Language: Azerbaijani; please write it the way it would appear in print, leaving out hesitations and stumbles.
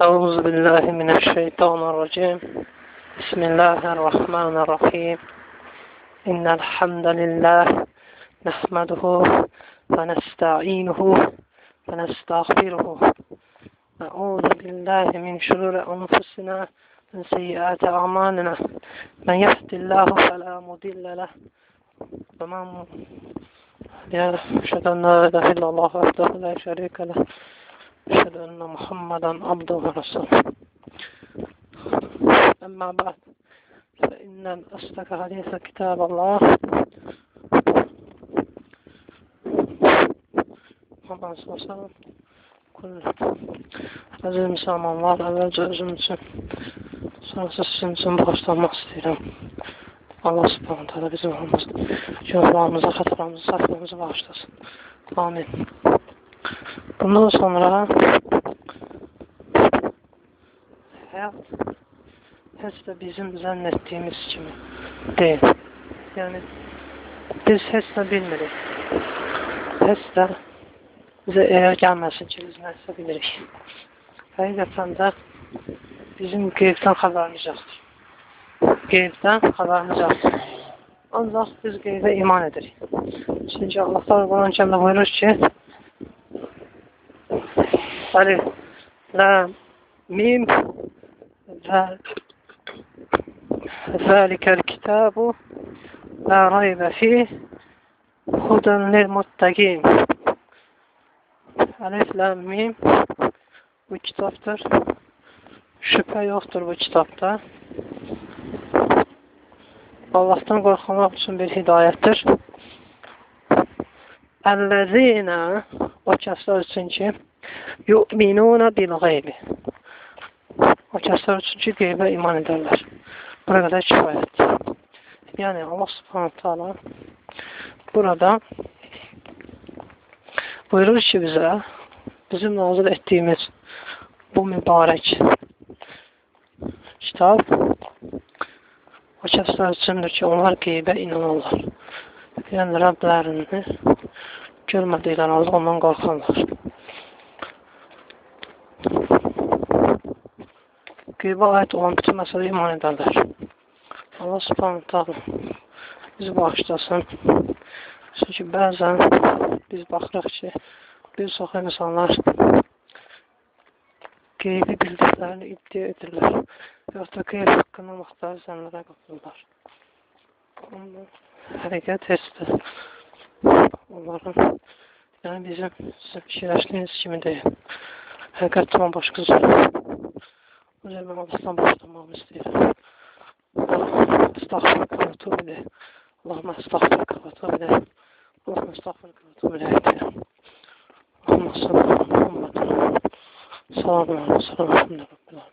أعوذ بالله من الشيطان الرجيم بسم الله الرحمن الرحيم إن الحمد لله نحمده ونستعينه ونستغفره نعوذ بالله من شرور أنفسنا ومن سيئات أعمالنا من يهد الله فلا مضل له ومن أشهد أن لا إله إلا الله وحده لا شريك له أشهد أن محمدا عبده ورسوله أما بعد فإن أصدق حديث كتاب الله Muhammed sallallahu aziz müsəlmanlar, əvvəlcə özüm üçün, sonrası sizin üçün bağışlanmaq istəyirəm. Allah subhanahu ta'ala bizim günahlarımıza, xətalarımıza, səhvlərimizi bağışlasın. Amin. Bundan sonra həyat heç də bizim zənn etdiyimiz kimi deyil. Yəni, biz heç də bilmirik. Heç də bizə elə gəlməsin ki, biz nəsə bilirik. Həqiqətən də bizim qeybdən xəbərimiz yoxdur. Qeybdən xəbərimiz yoxdur. Ancaq biz qeybə iman edirik. Çünki Allah Quran-ı Kərimdə buyurur ki, Alif, Lam, Mim və Zəlikəl kitabu la raybə fih hudən lil-muttəqin. Alif, Lam, Mim bu kitabdır. Şübhə yoxdur bu kitabda. Allah'tan qorxmaq üçün bir hidayətdir. Əl-ləzinə o kəslər üçün ki yu'minuna bil-ğeybi. O kəslər üçün ki qeybə iman edərlər. Buna qədər kifayətdir. Yəni Allah subhanahu ta'ala burada buyurur ki bizə, bizim nazil etdiyimiz bu mübarək kitab o kəslər üçündür ki, onlar qeybə inanırlar. Yəni Rəblərini görmədikləri halda ondan qorxarlar. Qeybə aid olan bütün məsələyə iman edərlər. Allah subhanahu ta'ala bizi bağışlasın. Çünki bəzən biz baxırıq ki, bir çox insanlar qeybi bildiklərini iddia edirlər. Yoxsa qeyb haqqında müxtəlif zənnlərə qapılırlar. Həqiqət hesdir. Onların, yəni bizim fikirləşdiyimiz kimi deyil. Həqiqət tamam başqa zor. O yüzden ben Allah'tan başlamamı istiyorum. Estağfurullah ve tuğbu ileyh. Allahümme estağfurullah ve tuğbu ileyh. Allahümme estağfurullah ve tuğbu ileyh. Allahümme sallallahu aleyhi ve sellem. Selamun aleyhi ve sellem.